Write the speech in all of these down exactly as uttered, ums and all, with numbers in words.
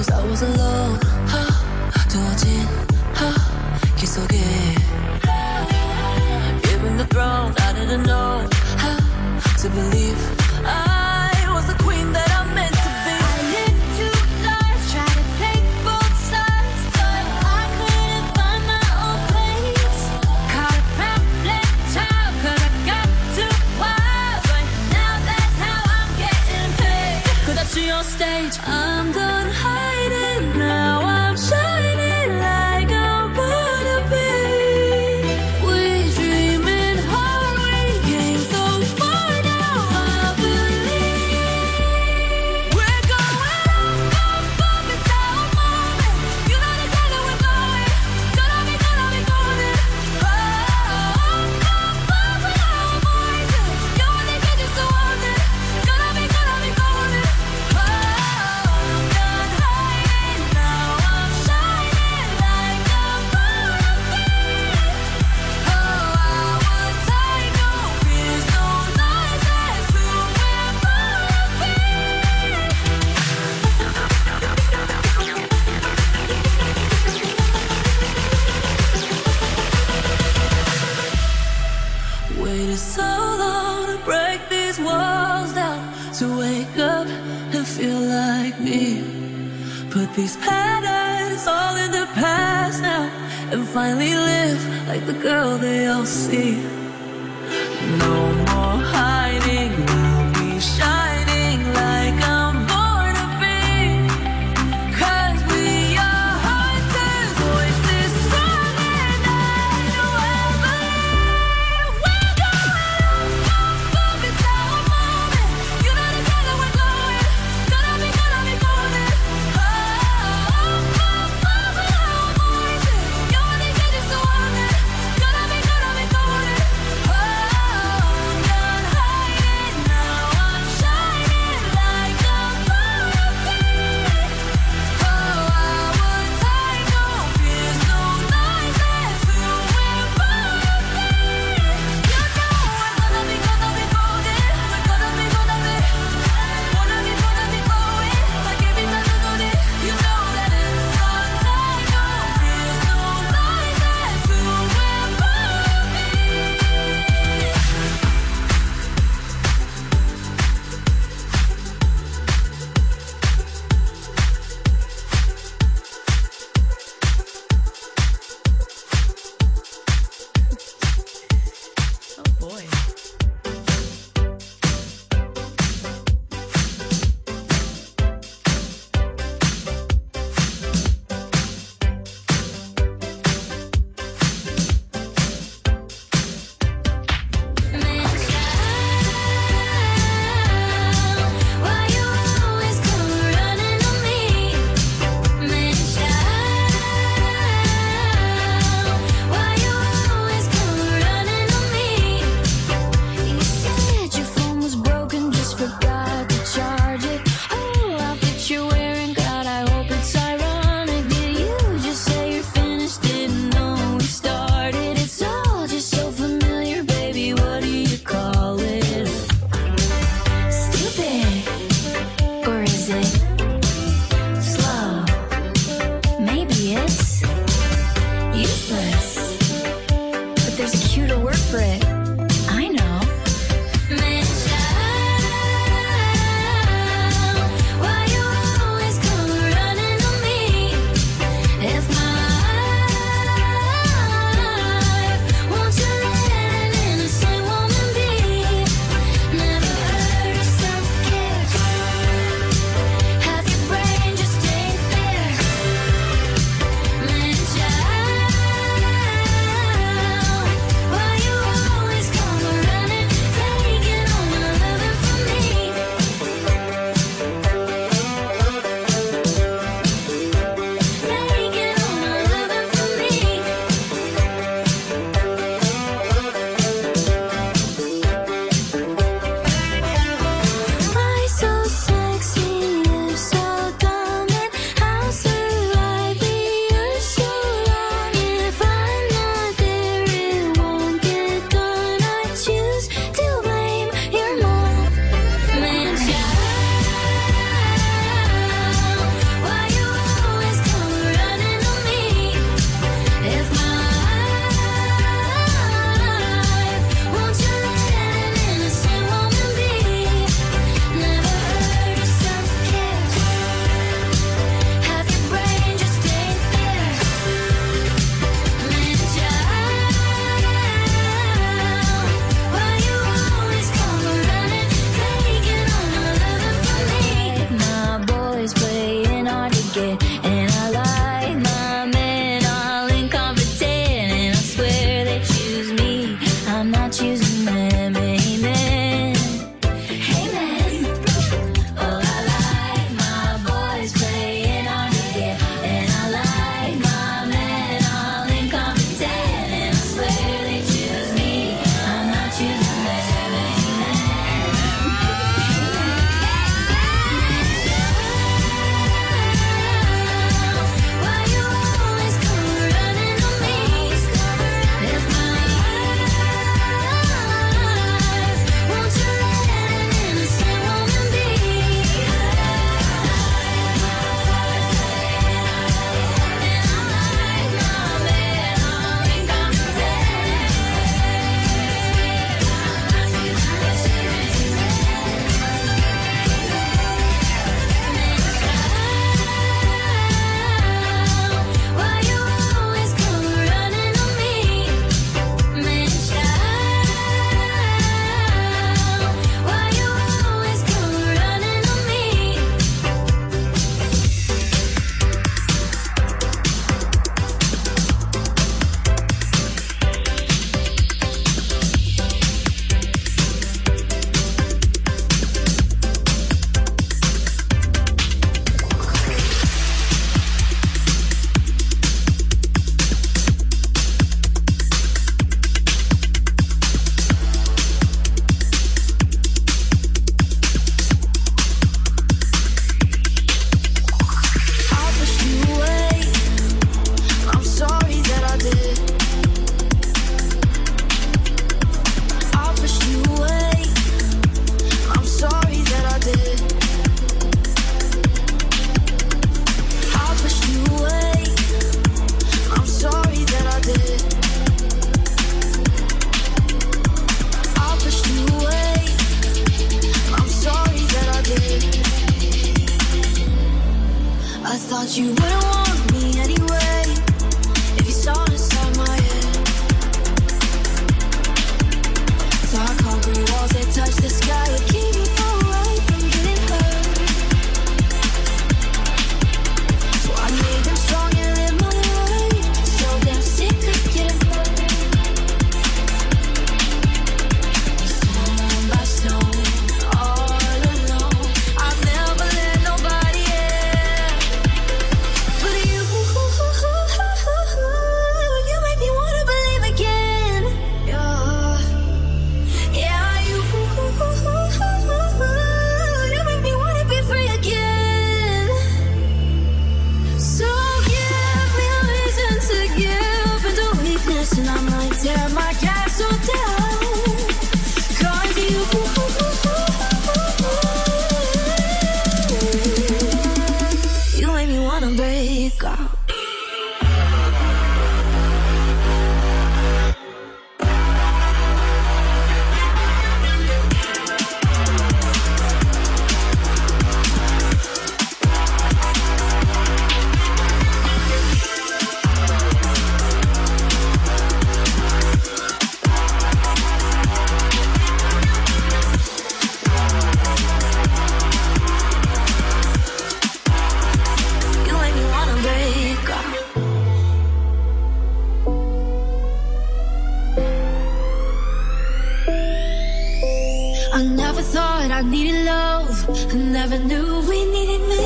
knows I was alone. 두어진 길 속에 given the throne, I didn't know how to believe I was the queen that I meant to be. I lived two lives, tried to take both sides, but I couldn't find my own place. Caught a pamphlet child, cause I got too wild, but now that's how I'm getting paid. Cause I see on stage, I'm done hiding, now I'm shining like I'm born to be. We dreaming hard, we came so far, now I believe. we're going Up, up, up, it's our moment. You know the color we're going. Gonna be, gonna be golden. Oh, up, up, up with our voices. You only get used to want it. Gonna be, gonna be golden. Oh, I'm done hiding, now I'm shining like I'm born to be. Oh, I would take no fears, no lies, that's who we're born to be. Waited so long to break these walls down, to wake up and feel like me. Put these patterns all in the past now, and finally live like the girl they all see. No more hiding, I'll be shining like I'm born to be. Cause we are hunters, voices strong and I know I believe. We're going up, up, up, it's our moment. You know the color we're going. Gonna be, gonna be golden. Oh, up, up, up with our voices. You only get used to want it. Gonna be, gonna be golden. Oh, I'm done hiding, now I'm shining like I'm born to be. Oh, I would take no fears, no lies, that's who we're born to be. You know we're gonna be, gonna be golden. We're gonna be, gonna be, wanna be, wanna be going. Like every time you do this, you know that it's our time. No fears, no lies, that's who we're born to be. Oh boy. Why you always come running on me? Man, child, why you always come running on me? I never thought I needed love. I never knew we needed me.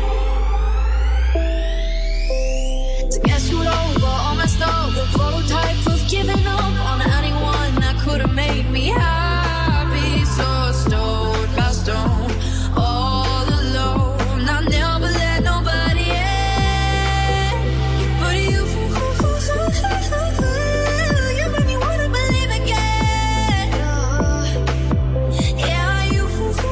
To get screwed over, all messed up, the prototype of giving up on anyone that could have made me happy. So stone by stone, all alone. I never let nobody in, but you, you made me wanna believe again. Yeah, you,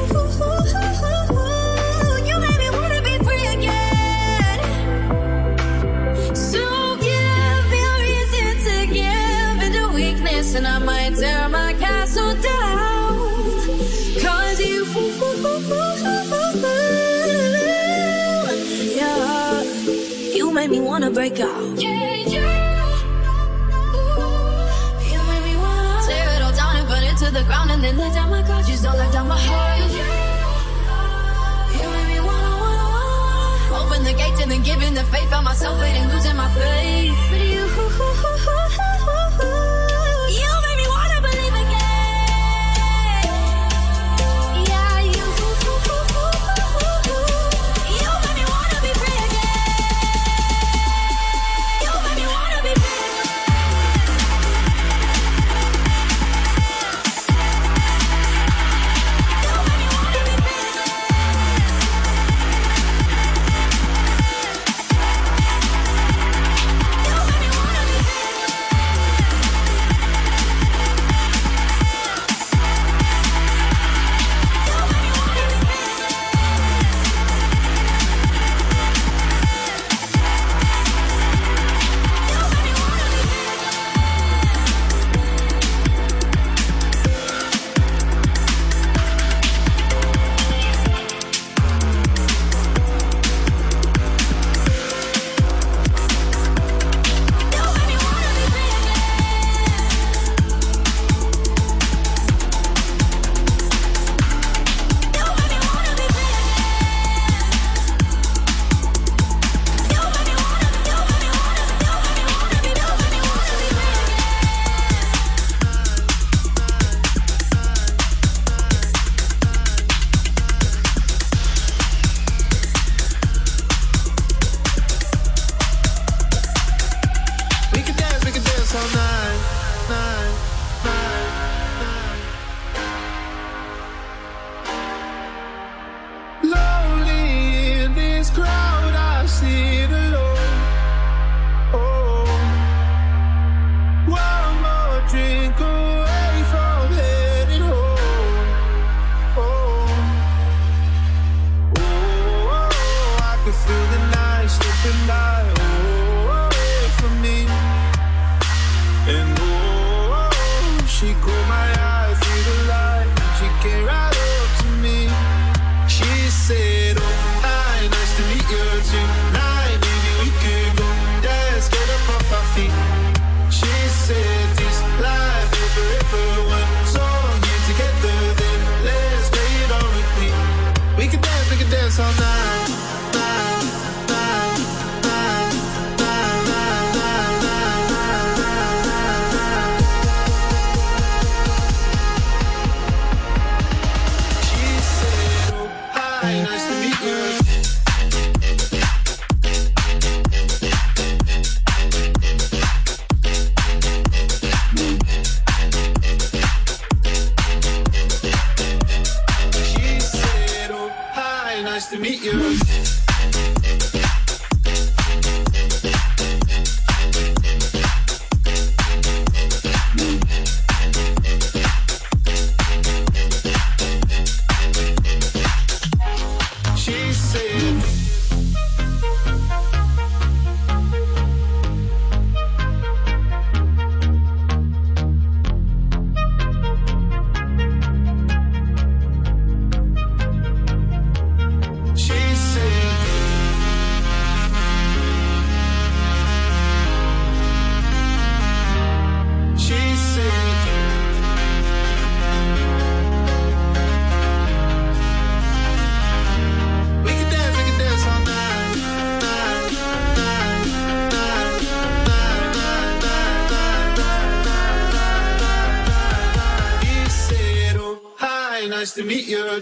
you made me wanna be free again. So give me a reason to give into weakness, and I might tear my castle down. Cause you, yeah, you made me wanna break out. Yeah, you, you made me wanna tear it all down and burn it to the ground, and then let down my guard. Just don't let down my heart. You made me wanna, wanna, wanna open the gates and then giving the faith. Found myself waiting, losing my faith. But you, you made me wanna believe again. Yeah, you, you made me wanna be free again. You made me wanna be free She said nice to meet you.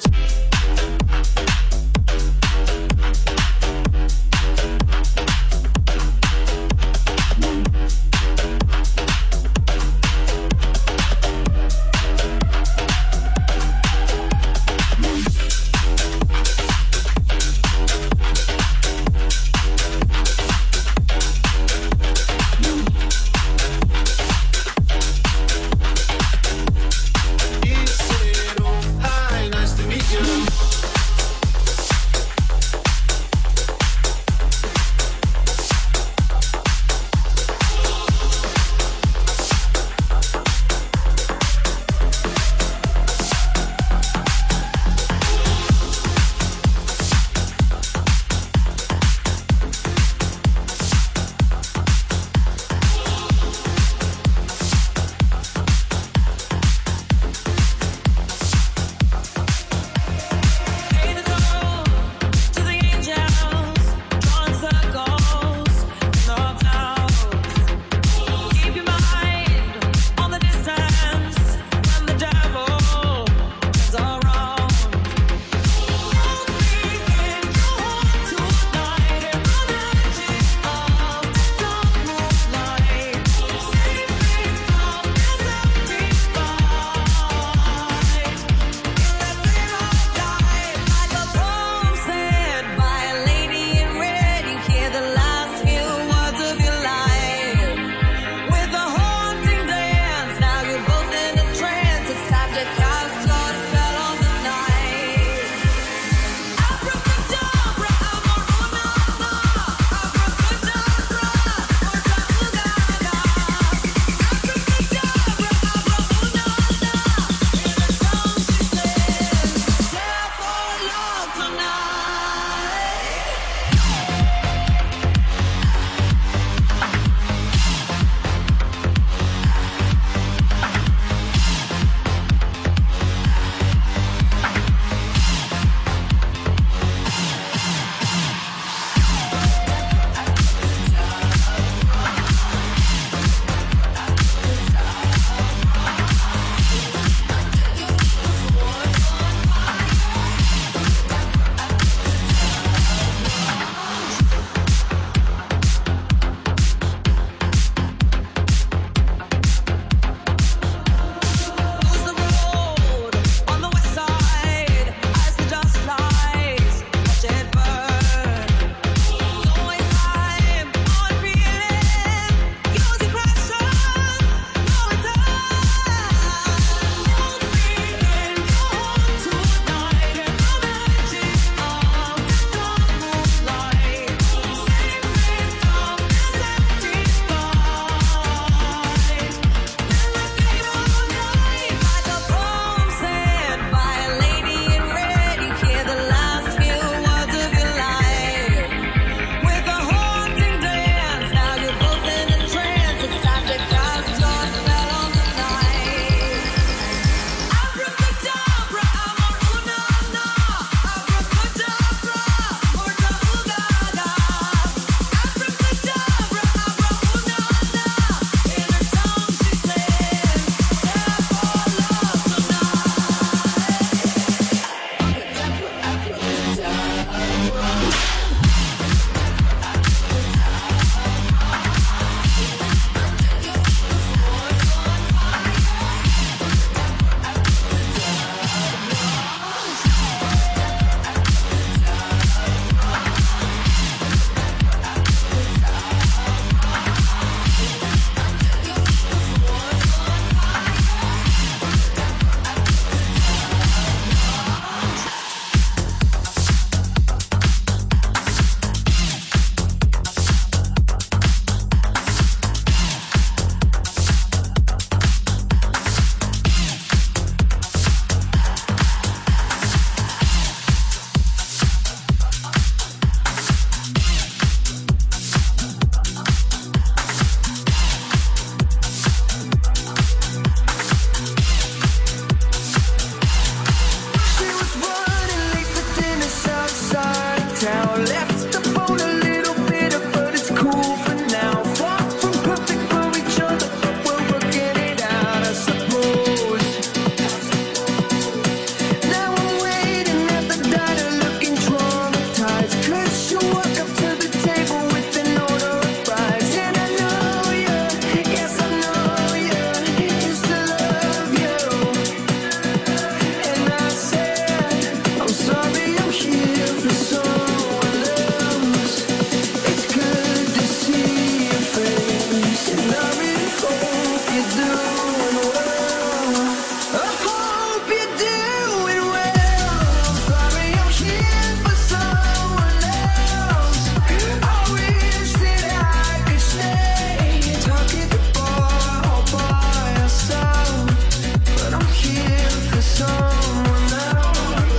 someone else.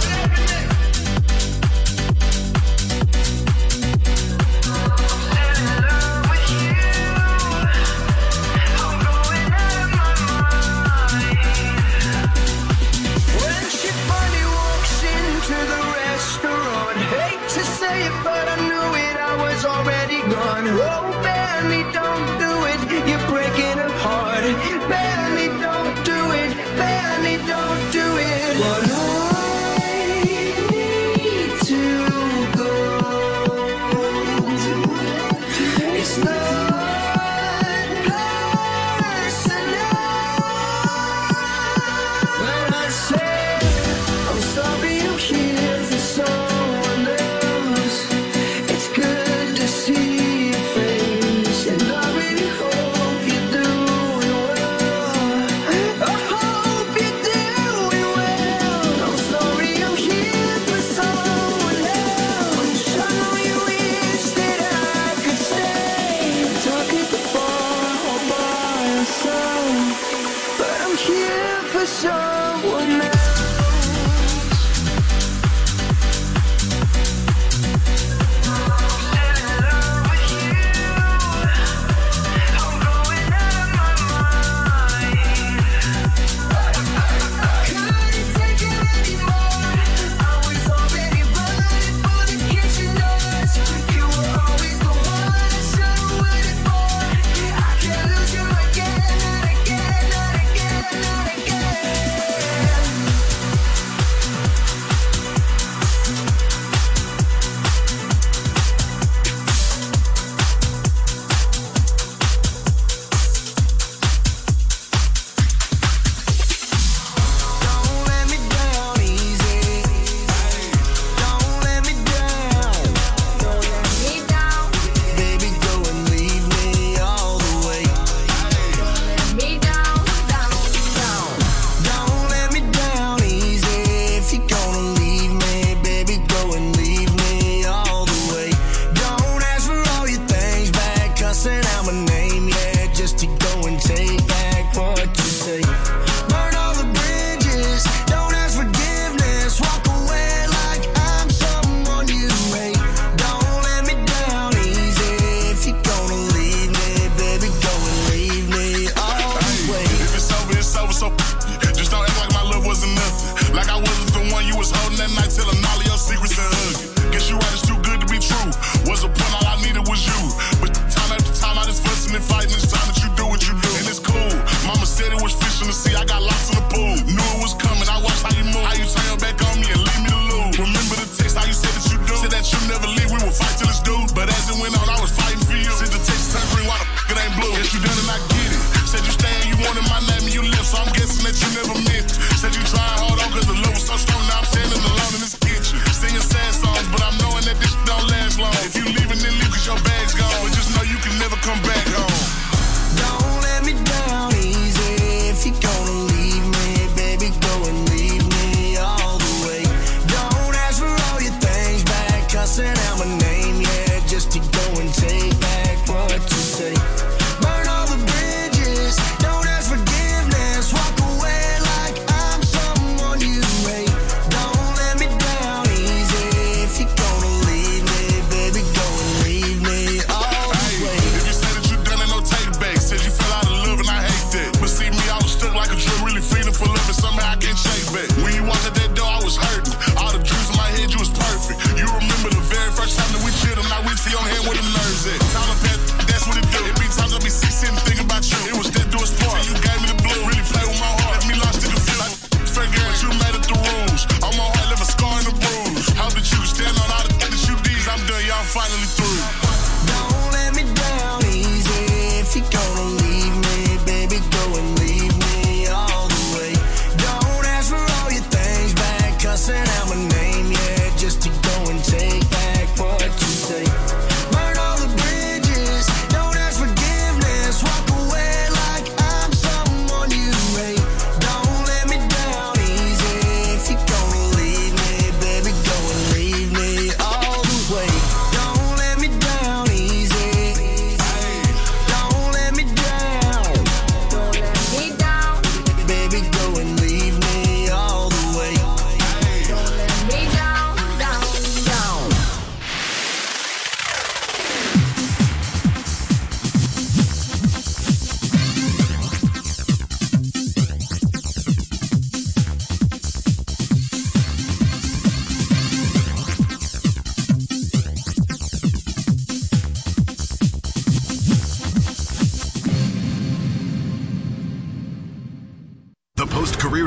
I'm in love with you. I'm going out of my mind. When she finally walks into the restaurant, hate to say it, but I knew it, I was already gone. Oh, Benny, don't do it, you're breaking her heart. Benny, don't do it, Benny, don't do it. But I need to go. It's not personal. When I say I'm sorry I'm here for someone else, it's good to see your face, and I really hope you're doing well. I hope you're doing well.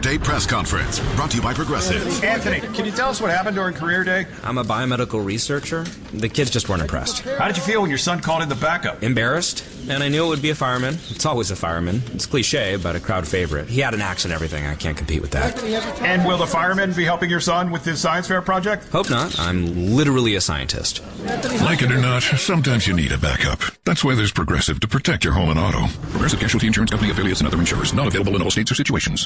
Day press conference, brought to you by Progressive. Anthony, can you tell us what happened during career day? I'm a biomedical researcher. The kids just weren't impressed. How did you feel when your son called in the backup? Embarrassed, and I knew it would be a fireman. It's always a fireman. It's cliche, but a crowd favorite. He had an axe and everything. I can't compete with that. And will the fireman be helping your son with his science fair project? Hope not. I'm literally a scientist. Like it or not, sometimes you need a backup. That's why there's Progressive to protect your home and auto. Progressive Casualty Insurance Company affiliates and other insurers. Not available in all states or situations.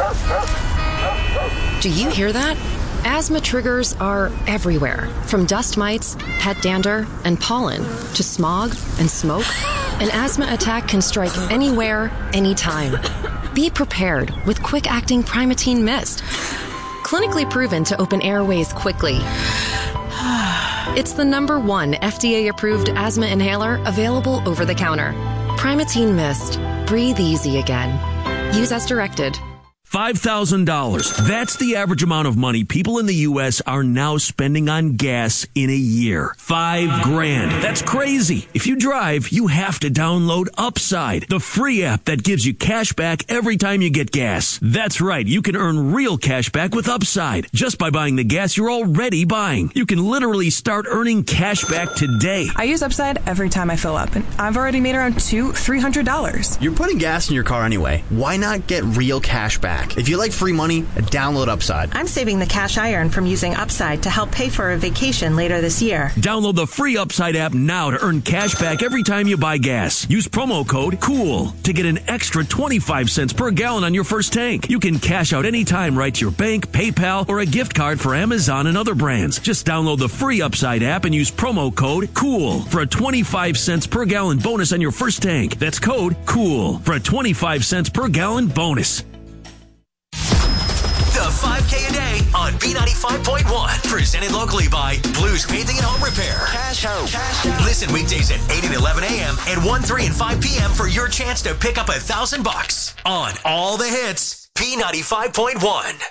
Do you hear that? Asthma triggers are everywhere, from dust mites, pet dander, and pollen, to smog and smoke. An asthma attack can strike anywhere, anytime. Be prepared with quick-acting Primatene Mist. Clinically proven to open airways quickly. It's the number one F D A-approved asthma inhaler available over the counter. Primatene Mist. Breathe easy again. Use as directed. five thousand dollars. That's the average amount of money people in the U S are now spending on gas in a year. Five grand. That's crazy. If you drive, you have to download Upside, the free app that gives you cash back every time you get gas. That's right. You can earn real cash back with Upside just by buying the gas you're already buying. You can literally start earning cash back today. I use Upside every time I fill up, and I've already made around two, three hundred dollars. You're putting gas in your car anyway. Why not get real cash back? If you like free money, download Upside. I'm saving the cash I earn from using Upside to help pay for a vacation later this year. Download the free Upside app now to earn cash back every time you buy gas. Use promo code COOL to get an extra twenty-five cents per gallon on your first tank. You can cash out anytime right to your bank, PayPal, or a gift card for Amazon and other brands. Just download the free Upside app and use promo code COOL for a twenty-five cents per gallon bonus on your first tank. That's code COOL for a twenty-five cents per gallon bonus. The five K a day on B ninety-five point one. Presented locally by Blues Painting and Home Repair. Cash out. Cash out. Listen weekdays at eight and eleven a.m. and one, three, and five p.m. for your chance to pick up a thousand bucks on all the hits. B ninety-five point one.